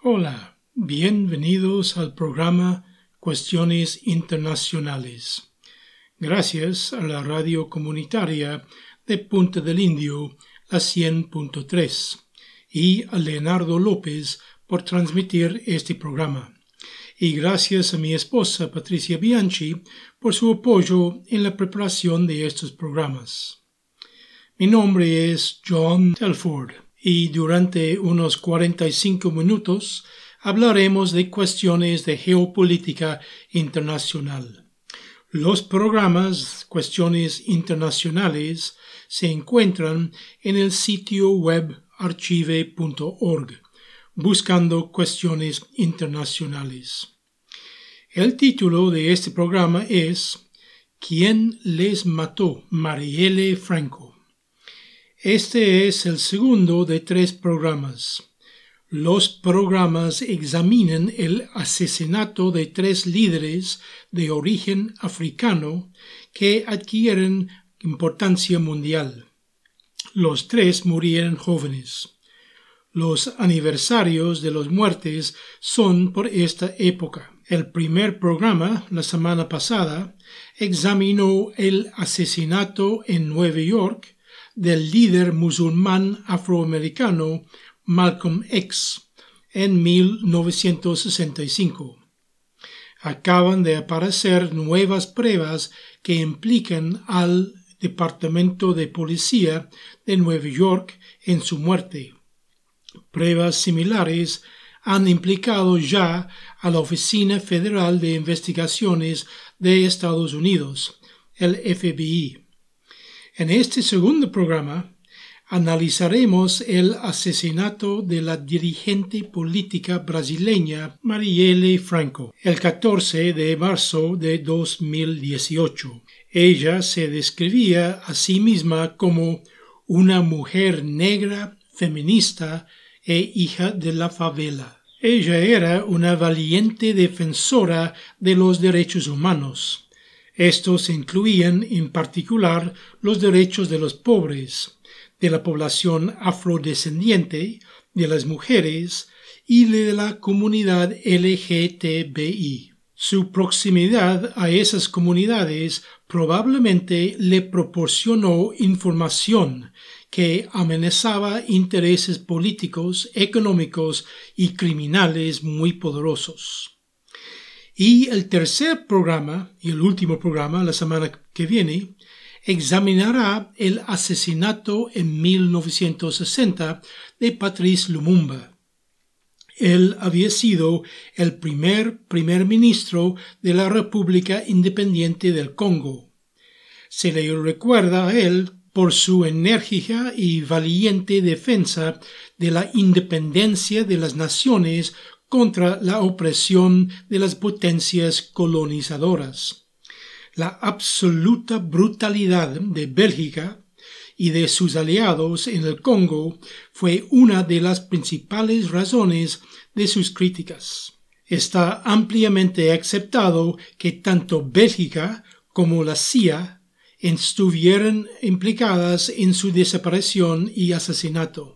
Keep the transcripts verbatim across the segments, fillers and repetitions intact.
Hola, bienvenidos al programa Cuestiones Internacionales. Gracias a la radio comunitaria de Punta del Indio, la cien punto tres, y a Leonardo López por transmitir este programa. Y gracias a mi esposa Patricia Bianchi por su apoyo en la preparación de estos programas. Mi nombre es John Telford y durante unos cuarenta y cinco minutos hablaremos de cuestiones de geopolítica internacional. Los programas Cuestiones Internacionales se encuentran en el sitio web archive punto org, buscando cuestiones internacionales. El título de este programa es ¿Quién les mató? Marielle Franco. Este es el segundo de tres programas. Los programas examinan el asesinato de tres líderes de origen africano que adquieren importancia mundial. Los tres murieron jóvenes. Los aniversarios de las muertes son por esta época. El primer programa, la semana pasada, examinó el asesinato en Nueva York del líder musulmán afroamericano Malcolm X en mil novecientos sesenta y cinco. Acaban de aparecer nuevas pruebas que implican al Departamento de Policía de Nueva York en su muerte. Pruebas similares han implicado ya a la Oficina Federal de Investigaciones de Estados Unidos, el F B I. En este segundo programa analizaremos el asesinato de la dirigente política brasileña Marielle Franco el catorce de marzo de dos mil dieciocho. Ella se describía a sí misma como una mujer negra, feminista e hija de la favela. Ella era una valiente defensora de los derechos humanos. Estos incluían en particular los derechos de los pobres, de la población afrodescendiente, de las mujeres y de la comunidad L G T B I. Su proximidad a esas comunidades probablemente le proporcionó información que amenazaba intereses políticos, económicos y criminales muy poderosos. Y el tercer programa, y el último programa, la semana que viene, examinará el asesinato en mil novecientos sesenta de Patrice Lumumba. Él había sido el primer primer ministro de la República Independiente del Congo. Se le recuerda a él por su enérgica y valiente defensa de la independencia de las naciones contra la opresión de las potencias colonizadoras. La absoluta brutalidad de Bélgica y de sus aliados en el Congo fue una de las principales razones de sus críticas. Está ampliamente aceptado que tanto Bélgica como la C I A estuvieron implicadas en su desaparición y asesinato.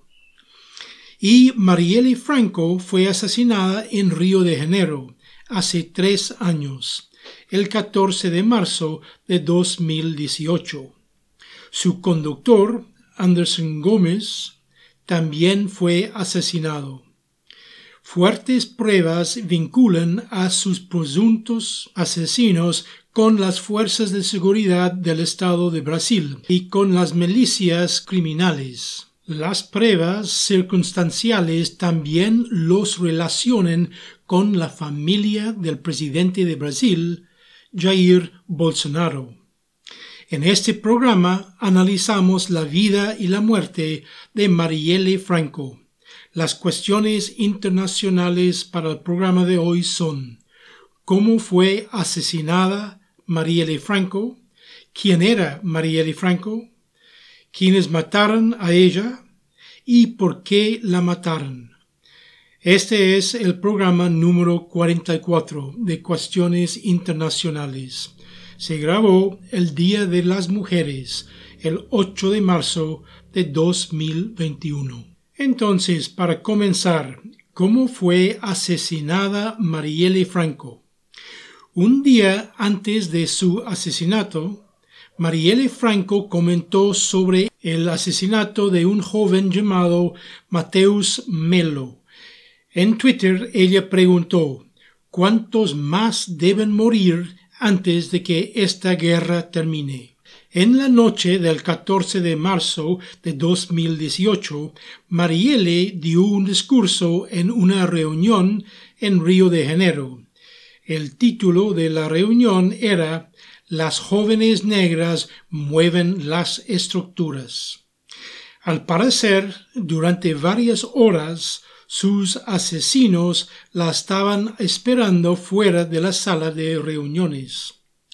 Y Marielle Franco fue asesinada en Río de Janeiro hace tres años, el catorce de marzo de dos mil dieciocho. Su conductor, Anderson Gómez, también fue asesinado. Fuertes pruebas vinculan a sus presuntos asesinos con las fuerzas de seguridad del Estado de Brasil y con las milicias criminales. Las pruebas circunstanciales también los relacionan con la familia del presidente de Brasil, Jair Bolsonaro. En este programa analizamos la vida y la muerte de Marielle Franco. Las cuestiones internacionales para el programa de hoy son: ¿cómo fue asesinada Marielle Franco? ¿Quién era Marielle Franco? ¿Quiénes mataron a ella? ¿Y por qué la mataron? Este es el programa número cuarenta y cuatro de Cuestiones Internacionales. Se grabó el Día de las Mujeres, el ocho de marzo de dos mil veintiuno. Entonces, para comenzar, cómo fue asesinada Marielle Franco. Un día antes de su asesinato, Marielle Franco comentó sobre el asesinato de un joven llamado Mateus Melo. En Twitter ella preguntó: ¿cuántos más deben morir antes de que esta guerra termine? En la noche del catorce de marzo de dos mil dieciocho, Marielle dio un discurso en una reunión en Río de Janeiro. El título de la reunión era «Las jóvenes negras mueven las estructuras». Al parecer, durante varias horas, sus asesinos la estaban esperando fuera de la sala de reuniones.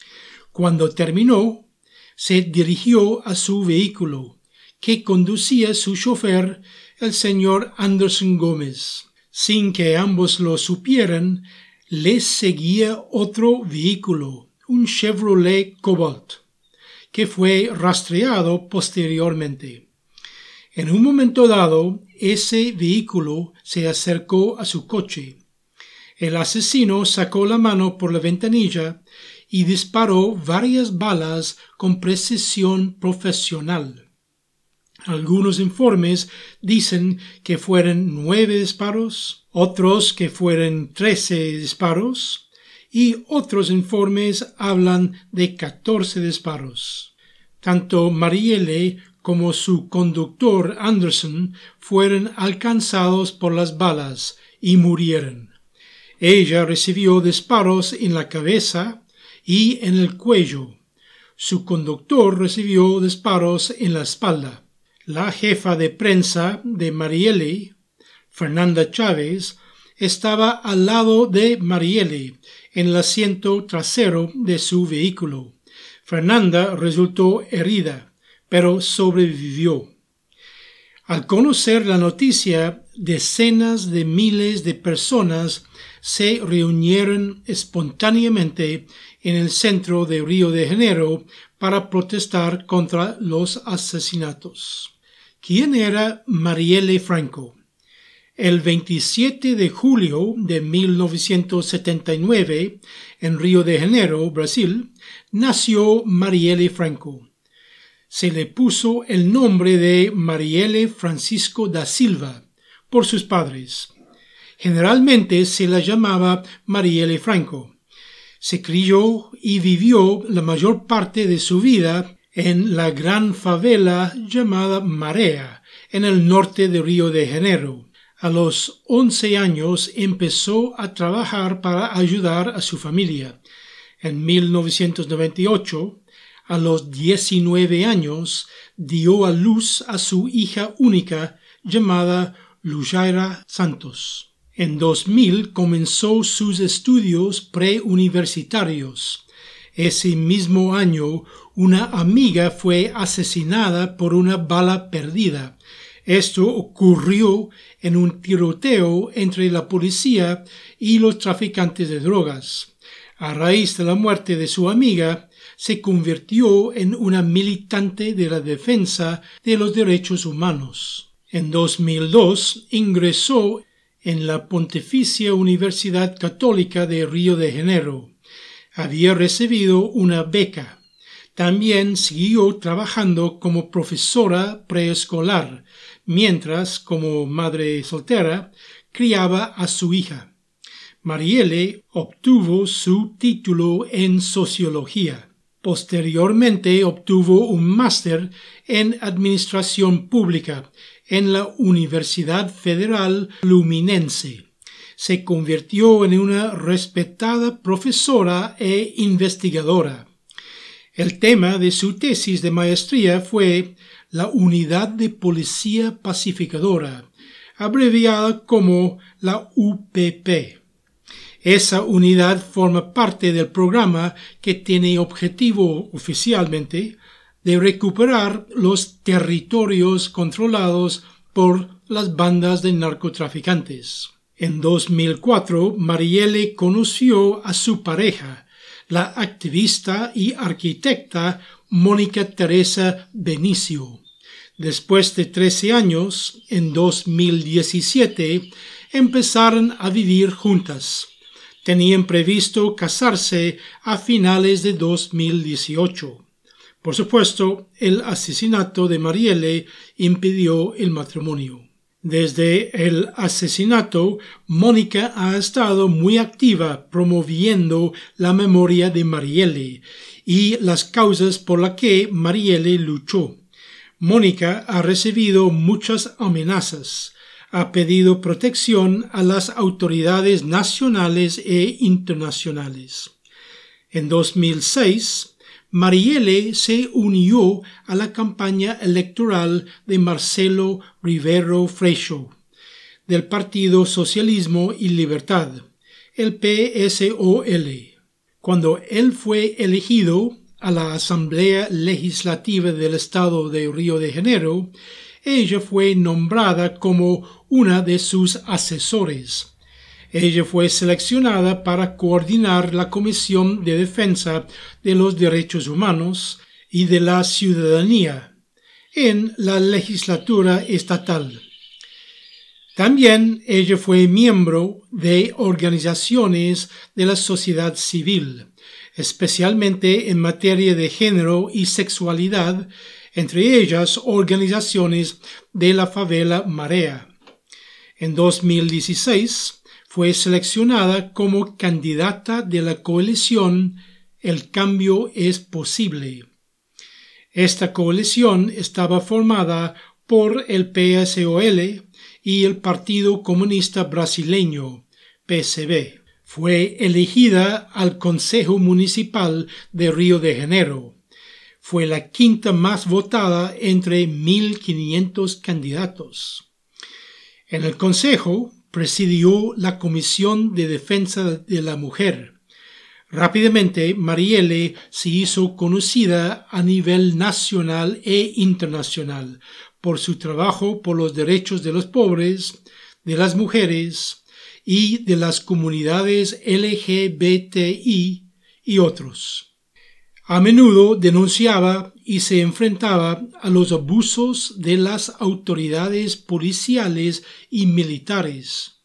Cuando terminó, se dirigió a su vehículo, que conducía su chofer, el señor Anderson Gómez. Sin que ambos lo supieran, les seguía otro vehículo, un Chevrolet Cobalt, que fue rastreado posteriormente. En un momento dado, ese vehículo se acercó a su coche. El asesino sacó la mano por la ventanilla y disparó varias balas con precisión profesional. Algunos informes dicen que fueron nueve disparos, otros que fueron trece disparos y otros informes hablan de catorce disparos. Tanto Marielle como su conductor Anderson fueron alcanzados por las balas y murieron. Ella recibió disparos en la cabeza y en el cuello. Su conductor recibió disparos en la espalda. La jefa de prensa de Marielle, Fernanda Chávez, estaba al lado de Marielle en el asiento trasero de su vehículo. Fernanda resultó herida, pero sobrevivió. Al conocer la noticia, decenas de miles de personas se reunieron espontáneamente en el centro de Río de Janeiro para protestar contra los asesinatos. ¿Quién era Marielle Franco? El veintisiete de julio de mil novecientos setenta y nueve, en Río de Janeiro, Brasil, nació Marielle Franco. Se le puso el nombre de Marielle Francisco da Silva por sus padres. Generalmente se la llamaba Marielle Franco. Se crió y vivió la mayor parte de su vida en la gran favela llamada Marea, en el norte de Río de Janeiro. A los once años empezó a trabajar para ayudar a su familia. En mil novecientos noventa y ocho, a los diecinueve años, dio a luz a su hija única llamada Lujaira Santos. En dos mil comenzó sus estudios preuniversitarios. Ese mismo año, una amiga fue asesinada por una bala perdida. Esto ocurrió en un tiroteo entre la policía y los traficantes de drogas. A raíz de la muerte de su amiga, se convirtió en una militante de la defensa de los derechos humanos. En dos mil dos ingresó en la Pontificia Universidad Católica de Río de Janeiro. Había recibido una beca. También siguió trabajando como profesora preescolar, mientras, como madre soltera, criaba a su hija. Marielle obtuvo su título en Sociología. Posteriormente obtuvo un máster en Administración Pública en la Universidad Federal Fluminense. Se convirtió en una respetada profesora e investigadora. El tema de su tesis de maestría fue la Unidad de Policía Pacificadora, abreviada como la U P P. Esa unidad forma parte del programa que tiene objetivo oficialmente de recuperar los territorios controlados por las bandas de narcotraficantes. En dos mil cuatro, Marielle conoció a su pareja, la activista y arquitecta Mónica Teresa Benicio. Después de trece años, en dos mil diecisiete, empezaron a vivir juntas. Tenían previsto casarse a finales de dos mil dieciocho. Por supuesto, el asesinato de Marielle impidió el matrimonio. Desde el asesinato, Mónica ha estado muy activa promoviendo la memoria de Marielle y las causas por las que Marielle luchó. Mónica ha recibido muchas amenazas. Ha pedido protección a las autoridades nacionales e internacionales. En dos mil seis, Marielle se unió a la campaña electoral de Marcelo Rivero Freixo, del Partido Socialismo y Libertad, el P S O L. Cuando él fue elegido a la Asamblea Legislativa del Estado de Río de Janeiro, ella fue nombrada como una de sus asesores. Ella fue seleccionada para coordinar la Comisión de Defensa de los Derechos Humanos y de la Ciudadanía en la legislatura estatal. También ella fue miembro de organizaciones de la sociedad civil, especialmente en materia de género y sexualidad, entre ellas organizaciones de la favela Marea. En dos mil dieciséis fue seleccionada como candidata de la coalición El Cambio es Posible. Esta coalición estaba formada por el P S O L y el Partido Comunista Brasileño, P C B. Fue elegida al Consejo Municipal de Río de Janeiro. Fue la quinta más votada entre mil quinientos candidatos. En el Consejo presidió la Comisión de Defensa de la Mujer. Rápidamente, Marielle se hizo conocida a nivel nacional e internacional por su trabajo por los derechos de los pobres, de las mujeres y de las comunidades L G B T I y otros. A menudo denunciaba y se enfrentaba a los abusos de las autoridades policiales y militares.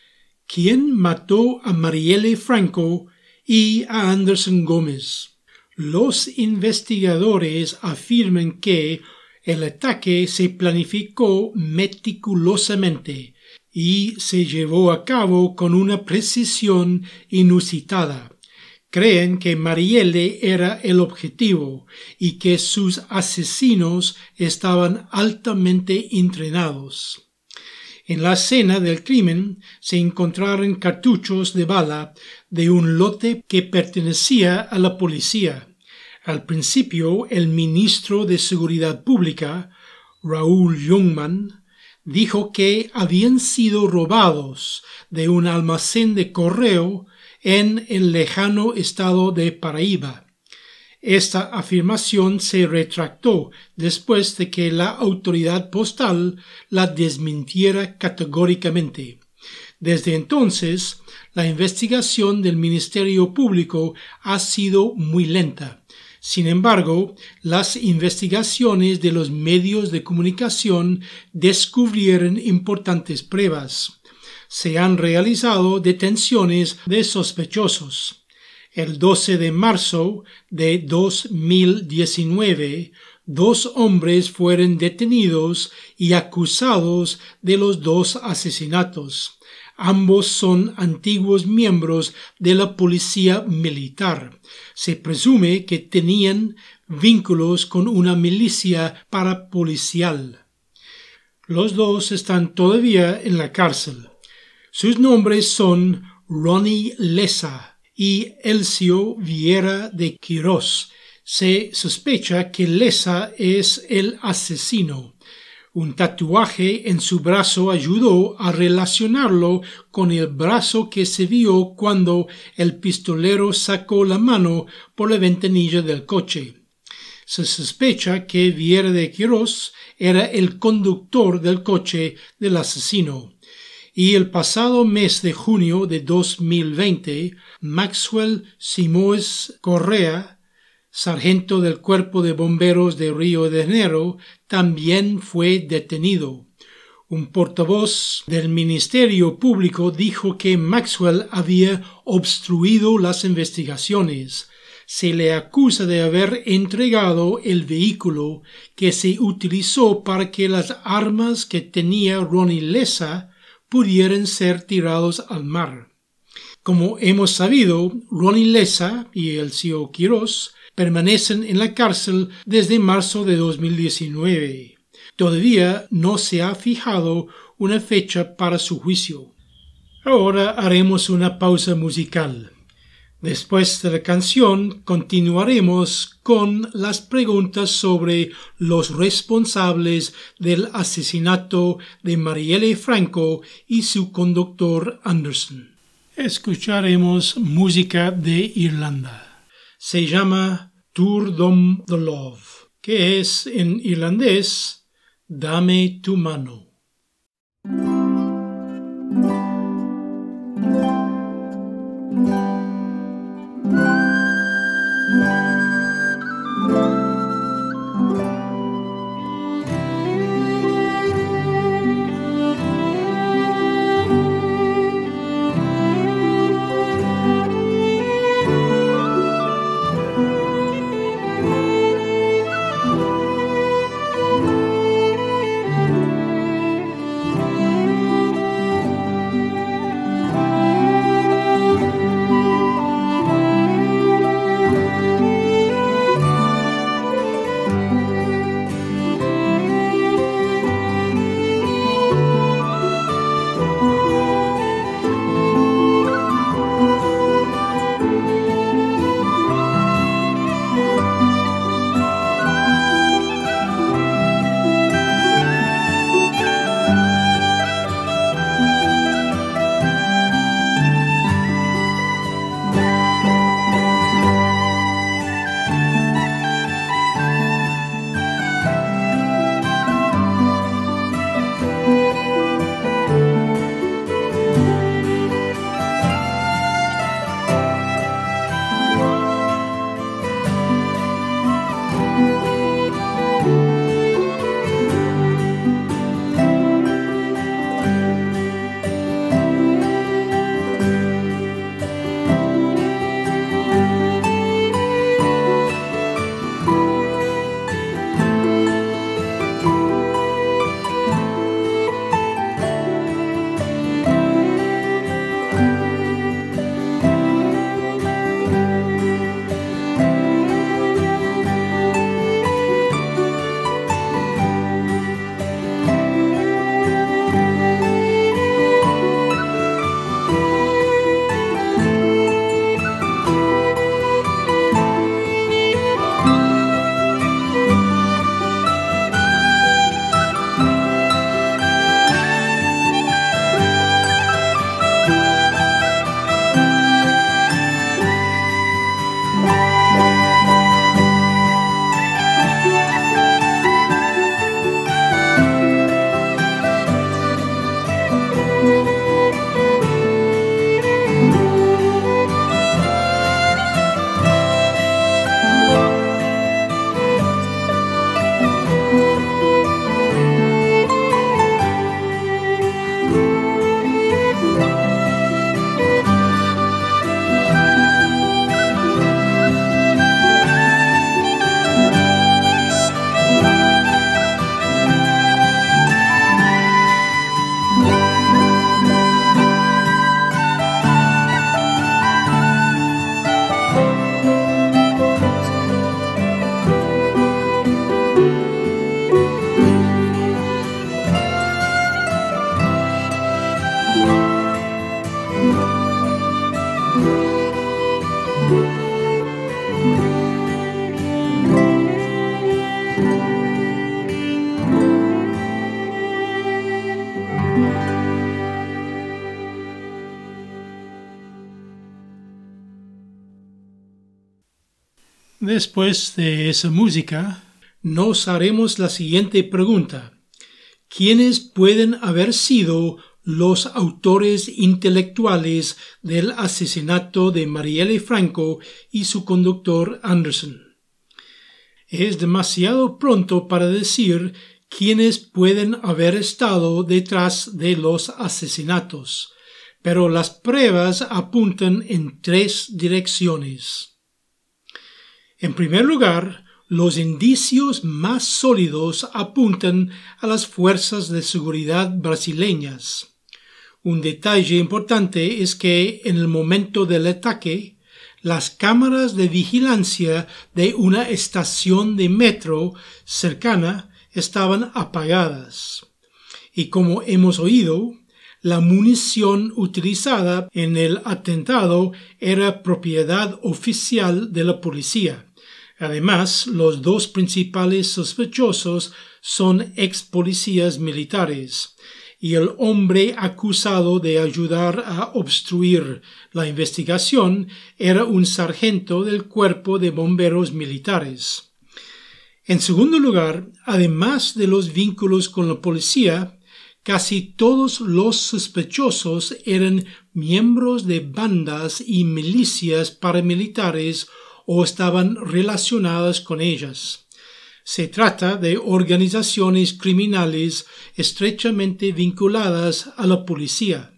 ¿Quién mató a Marielle Franco y a Anderson Gómez? Los investigadores afirman que el ataque se planificó meticulosamente y se llevó a cabo con una precisión inusitada. Creen que Marielle era el objetivo y que sus asesinos estaban altamente entrenados. En la escena del crimen se encontraron cartuchos de bala de un lote que pertenecía a la policía. Al principio, el ministro de Seguridad Pública, Raúl Jungmann, dijo que habían sido robados de un almacén de correo en el lejano estado de Paraíba. Esta afirmación se retractó después de que la autoridad postal la desmintiera categóricamente. Desde entonces, la investigación del Ministerio Público ha sido muy lenta. Sin embargo, las investigaciones de los medios de comunicación descubrieron importantes pruebas. Se han realizado detenciones de sospechosos. El doce de marzo de dos mil diecinueve, dos hombres fueron detenidos y acusados de los dos asesinatos. Ambos son antiguos miembros de la policía militar. Se presume que tenían vínculos con una milicia parapolicial. Los dos están todavía en la cárcel. Sus nombres son Ronnie Lessa y Elcio Vieira de Quirós. Se sospecha que Lessa es el asesino. Un tatuaje en su brazo ayudó a relacionarlo con el brazo que se vio cuando el pistolero sacó la mano por la ventanilla del coche. Se sospecha que Vieira de Quirós era el conductor del coche del asesino. Y el pasado mes de junio de dos mil veinte, Maxwell Simões Correa, sargento del Cuerpo de Bomberos de Río de Janeiro, también fue detenido. Un portavoz del Ministerio Público dijo que Maxwell había obstruido las investigaciones. Se le acusa de haber entregado el vehículo que se utilizó para que las armas que tenía Ronnie Lessa pudieran ser tirados al mar. Como hemos sabido, Ronnie Lessa y Elcio Quiroz permanecen en la cárcel desde marzo de dos mil diecinueve. Todavía no se ha fijado una fecha para su juicio. Ahora haremos una pausa musical. Después de la canción continuaremos con las preguntas sobre los responsables del asesinato de Marielle Franco y su conductor Anderson. Escucharemos música de Irlanda. Se llama Tour d'Homme de Love, que es en irlandés Dame tu mano. Después de esa música, nos haremos la siguiente pregunta. ¿Quiénes pueden haber sido los autores intelectuales del asesinato de Marielle Franco y su conductor Anderson? Es demasiado pronto para decir quienes pueden haber estado detrás de los asesinatos, pero las pruebas apuntan en tres direcciones. En primer lugar, los indicios más sólidos apuntan a las fuerzas de seguridad brasileñas. Un detalle importante es que en el momento del ataque, las cámaras de vigilancia de una estación de metro cercana estaban apagadas. Y como hemos oído, la munición utilizada en el atentado era propiedad oficial de la policía. Además, los dos principales sospechosos son ex policías militares, y el hombre acusado de ayudar a obstruir la investigación era un sargento del Cuerpo de Bomberos Militares. En segundo lugar, además de los vínculos con la policía, casi todos los sospechosos eran miembros de bandas y milicias paramilitares o estaban relacionadas con ellas. Se trata de organizaciones criminales estrechamente vinculadas a la policía.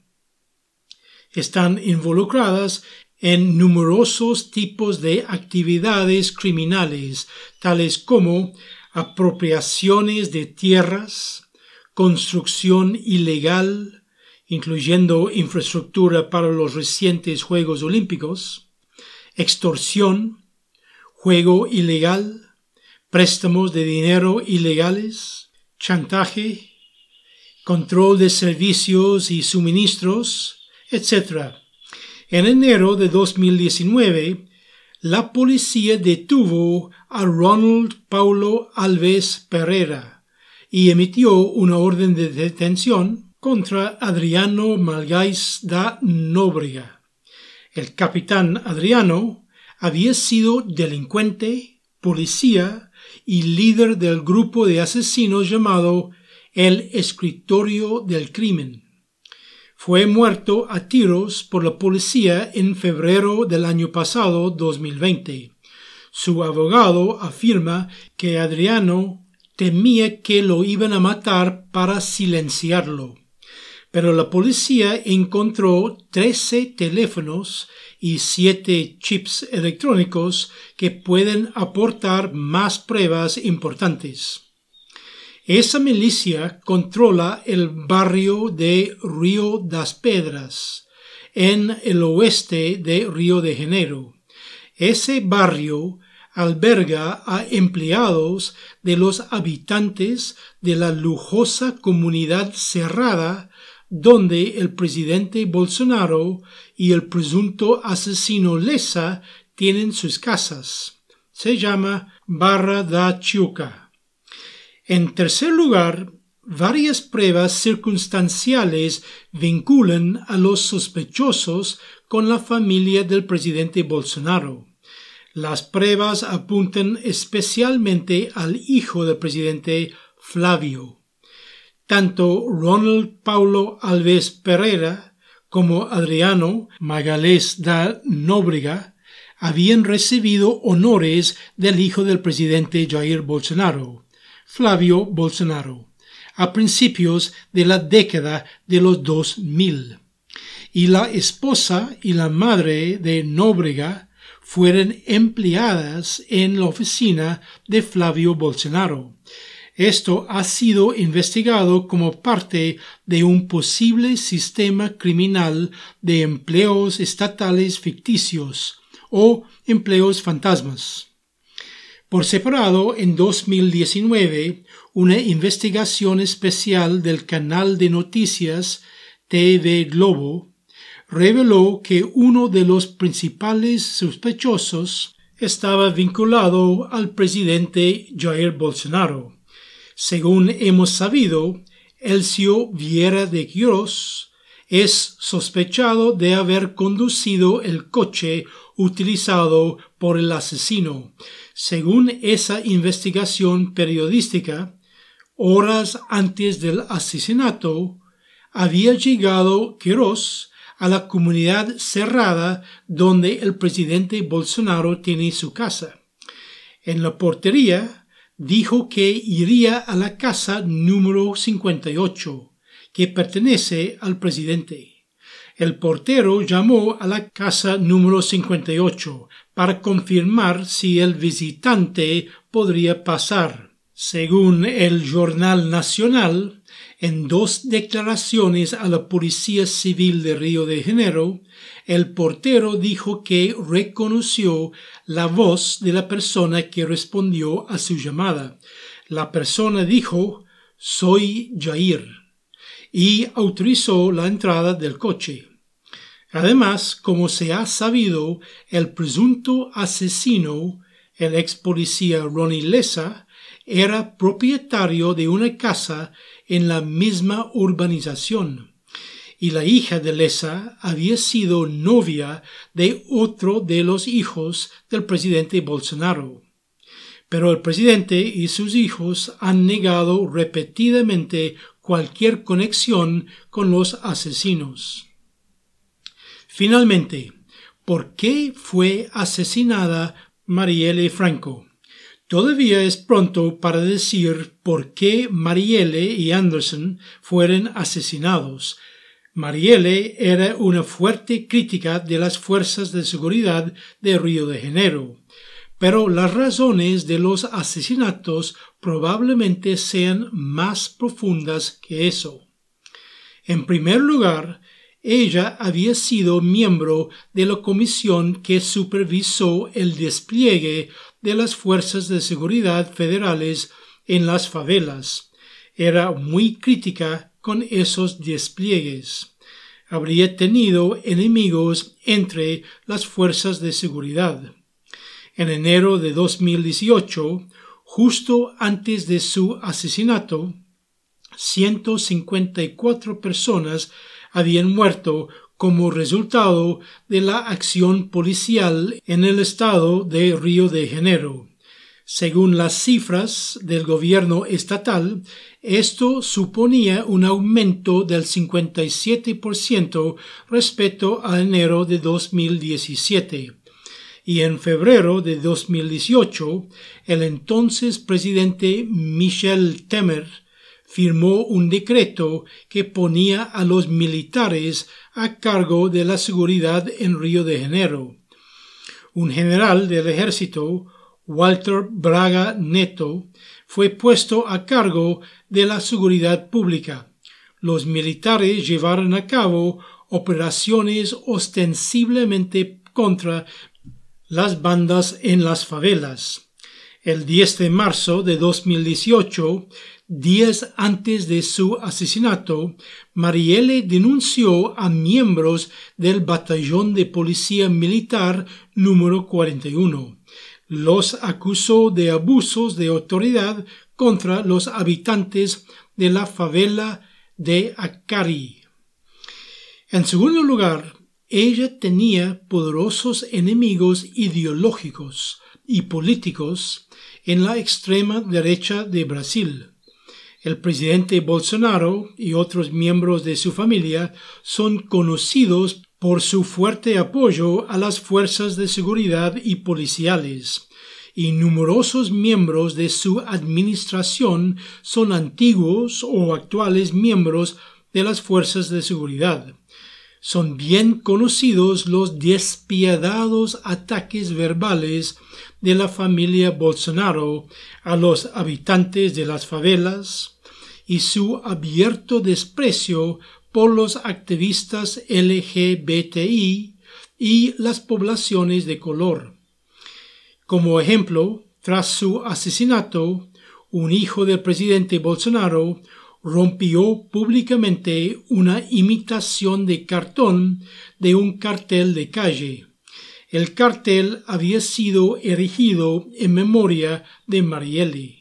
Están involucradas en numerosos tipos de actividades criminales, tales como apropiaciones de tierras, construcción ilegal, incluyendo infraestructura para los recientes Juegos Olímpicos, extorsión, juego ilegal, préstamos de dinero ilegales, chantaje, control de servicios y suministros, etcétera. En enero de dos mil diecinueve, la policía detuvo a Ronald Paulo Alves Pereira y emitió una orden de detención contra Adriano Malgais da Nóbrega. El capitán Adriano había sido delincuente, policía y líder del grupo de asesinos llamado el Escritorio del Crimen. Fue muerto a tiros por la policía en febrero del año pasado, dos mil veinte. Su abogado afirma que Adriano temía que lo iban a matar para silenciarlo. Pero la policía encontró trece teléfonos y siete chips electrónicos que pueden aportar más pruebas importantes. Esa milicia controla el barrio de Río das Pedras, en el oeste de Río de Janeiro. Ese barrio alberga a empleados de los habitantes de la lujosa comunidad cerrada donde el presidente Bolsonaro y el presunto asesino Lessa tienen sus casas. Se llama Barra da Tijuca. En tercer lugar, varias pruebas circunstanciales vinculan a los sospechosos con la familia del presidente Bolsonaro. Las pruebas apuntan especialmente al hijo del presidente, Flavio. Tanto Ronald Paulo Alves Pereira como Adriano Magalhães da Nóbrega habían recibido honores del hijo del presidente Jair Bolsonaro, Flavio Bolsonaro, a principios de la década de los dos mil. Y la esposa y la madre de Nóbrega fueron empleadas en la oficina de Flavio Bolsonaro. Esto ha sido investigado como parte de un posible sistema criminal de empleos estatales ficticios o empleos fantasmas. Por separado, en dos mil diecinueve, una investigación especial del canal de noticias T V Globo reveló que uno de los principales sospechosos estaba vinculado al presidente Jair Bolsonaro. Según hemos sabido, Elcio Vieira de Queiroz es sospechado de haber conducido el coche utilizado por el asesino. Según esa investigación periodística, horas antes del asesinato, había llegado Queiroz a la comunidad cerrada donde el presidente Bolsonaro tiene su casa. En la portería, dijo que iría a la casa número cincuenta y ocho, que pertenece al presidente. El portero llamó a la casa número cincuenta y ocho para confirmar si el visitante podría pasar. Según el Jornal Nacional, en dos declaraciones a la Policía Civil de Río de Janeiro, el portero dijo que reconoció la voz de la persona que respondió a su llamada. La persona dijo: «Soy Jair», y autorizó la entrada del coche. Además, como se ha sabido, el presunto asesino, el ex policía Ronnie Lessa, era propietario de una casa en la misma urbanización, y la hija de Lessa había sido novia de otro de los hijos del presidente Bolsonaro. Pero el presidente y sus hijos han negado repetidamente cualquier conexión con los asesinos. Finalmente, ¿por qué fue asesinada Marielle Franco? Todavía es pronto para decir por qué Marielle y Anderson fueron asesinados. Marielle era una fuerte crítica de las fuerzas de seguridad de Río de Janeiro, pero las razones de los asesinatos probablemente sean más profundas que eso. En primer lugar, ella había sido miembro de la comisión que supervisó el despliegue de las fuerzas de seguridad federales en las favelas. Era muy crítica con esos despliegues. Habría tenido enemigos entre las fuerzas de seguridad. En enero de dos mil dieciocho, justo antes de su asesinato, ciento cincuenta y cuatro personas habían muerto como resultado de la acción policial en el estado de Río de Janeiro. Según las cifras del gobierno estatal, esto suponía un aumento del cincuenta y siete por ciento respecto a enero de dos mil diecisiete. Y en febrero de dos mil dieciocho, el entonces presidente Michel Temer firmó un decreto que ponía a los militares a cargo de la seguridad en Río de Janeiro. Un general del ejército, Walter Braga Neto, fue puesto a cargo de la seguridad pública. Los militares llevaron a cabo operaciones ostensiblemente contra las bandas en las favelas. El diez de marzo de dos mil dieciocho, días antes de su asesinato, Marielle denunció a miembros del batallón de policía militar número cuarenta y uno. Los acusó de abusos de autoridad contra los habitantes de la favela de Acari. En segundo lugar, ella tenía poderosos enemigos ideológicos y políticos en la extrema derecha de Brasil. El presidente Bolsonaro y otros miembros de su familia son conocidos por su fuerte apoyo a las fuerzas de seguridad y policiales, y numerosos miembros de su administración son antiguos o actuales miembros de las fuerzas de seguridad. Son bien conocidos los despiadados ataques verbales de la familia Bolsonaro a los habitantes de las favelas y su abierto desprecio por los activistas L G B T I y las poblaciones de color. Como ejemplo, tras su asesinato, un hijo del presidente Bolsonaro rompió públicamente una imitación de cartón de un cartel de calle. El cartel había sido erigido en memoria de Marielle.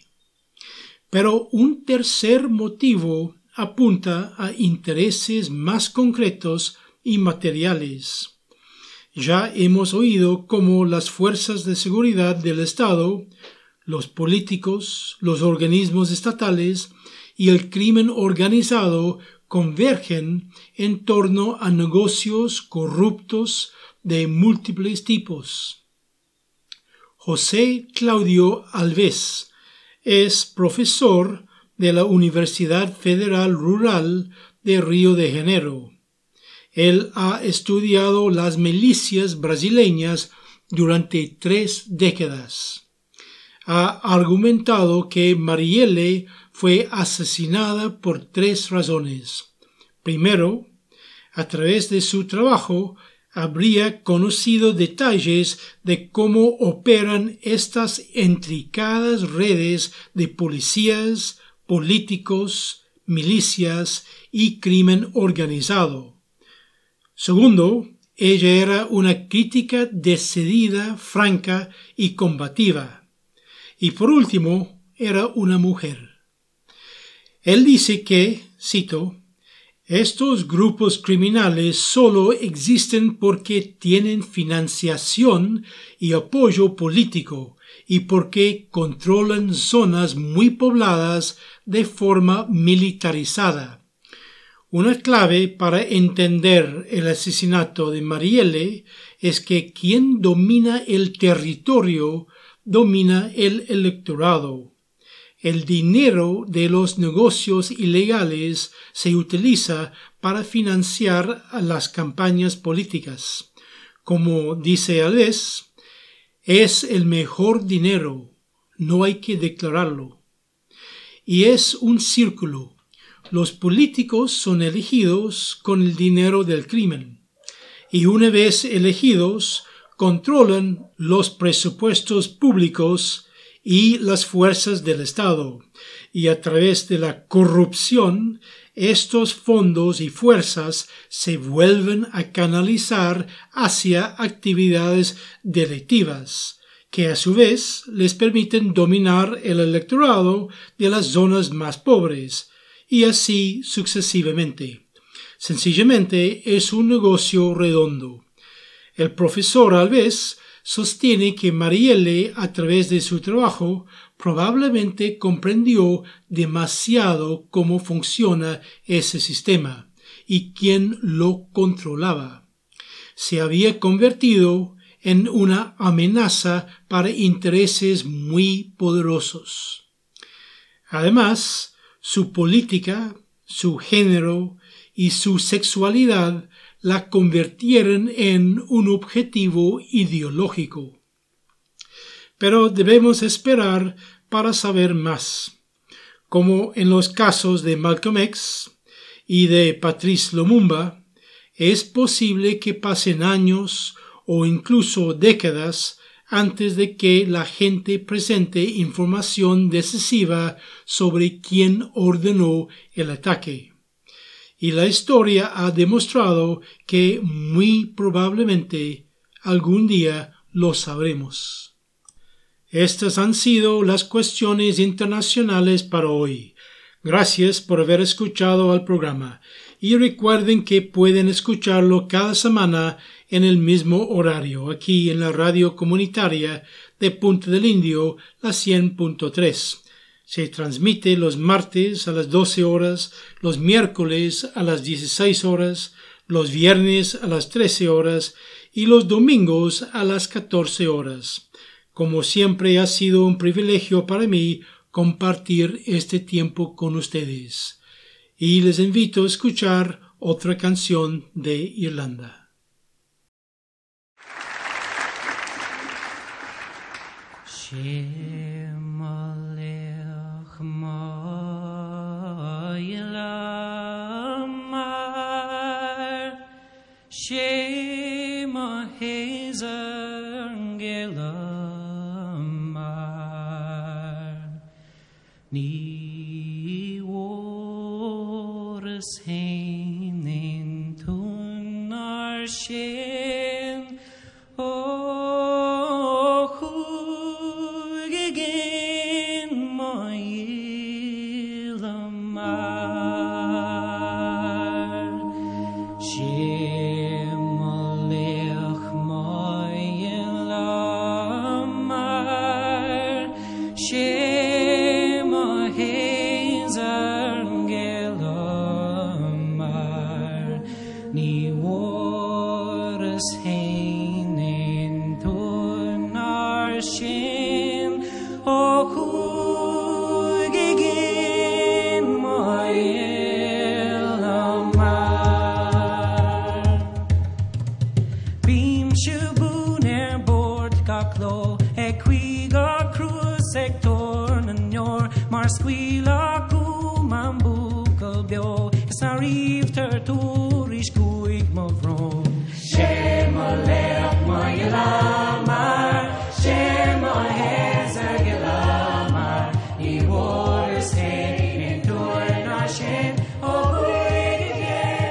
Pero un tercer motivo apunta a intereses más concretos y materiales. Ya hemos oído cómo las fuerzas de seguridad del Estado, los políticos, los organismos estatales y el crimen organizado convergen en torno a negocios corruptos de múltiples tipos. José Claudio Alves, es profesor de la Universidad Federal Rural de Río de Janeiro. Él ha estudiado las milicias brasileñas durante tres décadas. Ha argumentado que Marielle fue asesinada por tres razones. Primero, a través de su trabajo, habría conocido detalles de cómo operan estas intricadas redes de policías, políticos, milicias y crimen organizado. Segundo, ella era una crítica decidida, franca y combativa. Y por último, era una mujer. Él dice que, cito, estos grupos criminales solo existen porque tienen financiación y apoyo político y porque controlan zonas muy pobladas de forma militarizada. Una clave para entender el asesinato de Marielle es que quien domina el territorio domina el electorado. El dinero de los negocios ilegales se utiliza para financiar las campañas políticas. Como dice Alves, es el mejor dinero, no hay que declararlo. Y es un círculo. Los políticos son elegidos con el dinero del crimen. Y una vez elegidos, controlan los presupuestos públicos y las fuerzas del Estado, y a través de la corrupción, estos fondos y fuerzas se vuelven a canalizar hacia actividades delictivas, que a su vez les permiten dominar el electorado de las zonas más pobres, y así sucesivamente. Sencillamente es un negocio redondo. El profesor Alves sostiene que Marielle, a través de su trabajo, probablemente comprendió demasiado cómo funciona ese sistema y quién lo controlaba. Se había convertido en una amenaza para intereses muy poderosos. Además, su política, su género y su sexualidad la convirtieron en un objetivo ideológico. Pero debemos esperar para saber más. Como en los casos de Malcolm X y de Patrice Lumumba, es posible que pasen años o incluso décadas antes de que la gente presente información decisiva sobre quién ordenó el ataque. Y la historia ha demostrado que muy probablemente algún día lo sabremos. Estas han sido las cuestiones internacionales para hoy. Gracias por haber escuchado al programa y recuerden que pueden escucharlo cada semana en el mismo horario aquí en la radio comunitaria de Punta del Indio, la cien punto tres. Se transmite los martes a las doce horas, los miércoles a las dieciséis horas, los viernes a las trece horas y los domingos a las catorce horas. Como siempre ha sido un privilegio para mí compartir este tiempo con ustedes. Y les invito a escuchar otra canción de Irlanda. Shema Hazer Gelamar Ni Wars Hain in Tunar Shem O Hugin Mailamar Shem Shema Hazer Gelamar Ni Wars Hain in Tunar Shem O Shabu near board gaklo, equiga cruz sector nanyor, mar squila ku mambu kalbio, sarif terturish kuig mavron. Shema leach mayelamar, Shema hezer gelamar, ni waters head endure nashen, o kuig again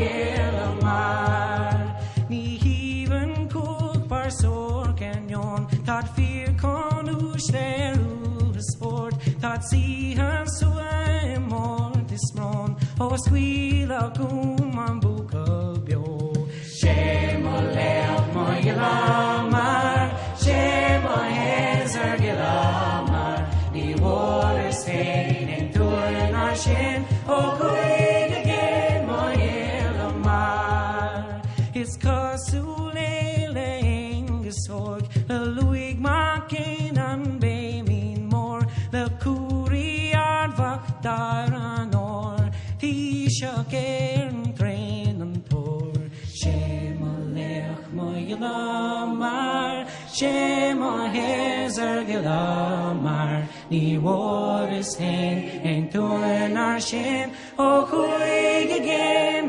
mayelamar, ni heaven cook parsor canyon, that fear conush veru sport, that see her sway mortis mron, o squila kumambu kalbio. Shema leach mayelamar, Shema hezer gelamar, ni waters head endure nashen, o kuig again mayelamar. His kasulele engesorg, the luig makin an bemin more, the kuriad vak daranor, tisha kern train and tor. Shema leach mayelamar, Shema hezer gelamar, ni waters head endure nashen, o kuig again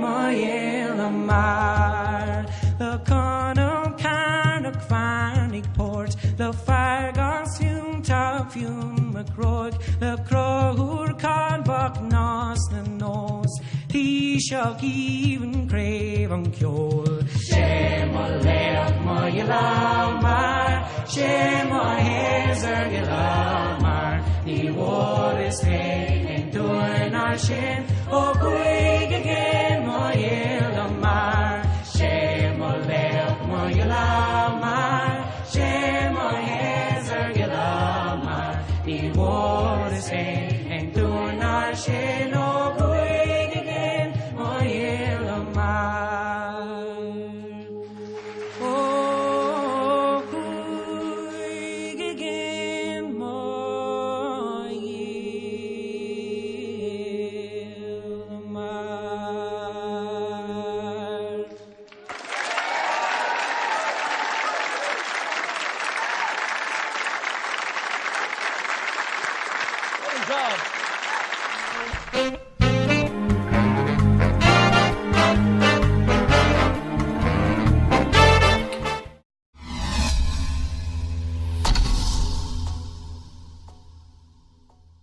mayelamar. The Conal Carnock Farnig Port, the Fargas Hum Tafum McRoig, the Crowhur Cadbach Nos the Nose, Tisha even crave and cure. Shema leach mayelamar, Shema hezer gelamar, ni waters head endure nashen, o kuig again mayelamar. Shema leach mayelamar, Shema hezer gelamar, ni waters head endure nashen, o kuig again mayelamar. O kuig again mayelamar. Good job.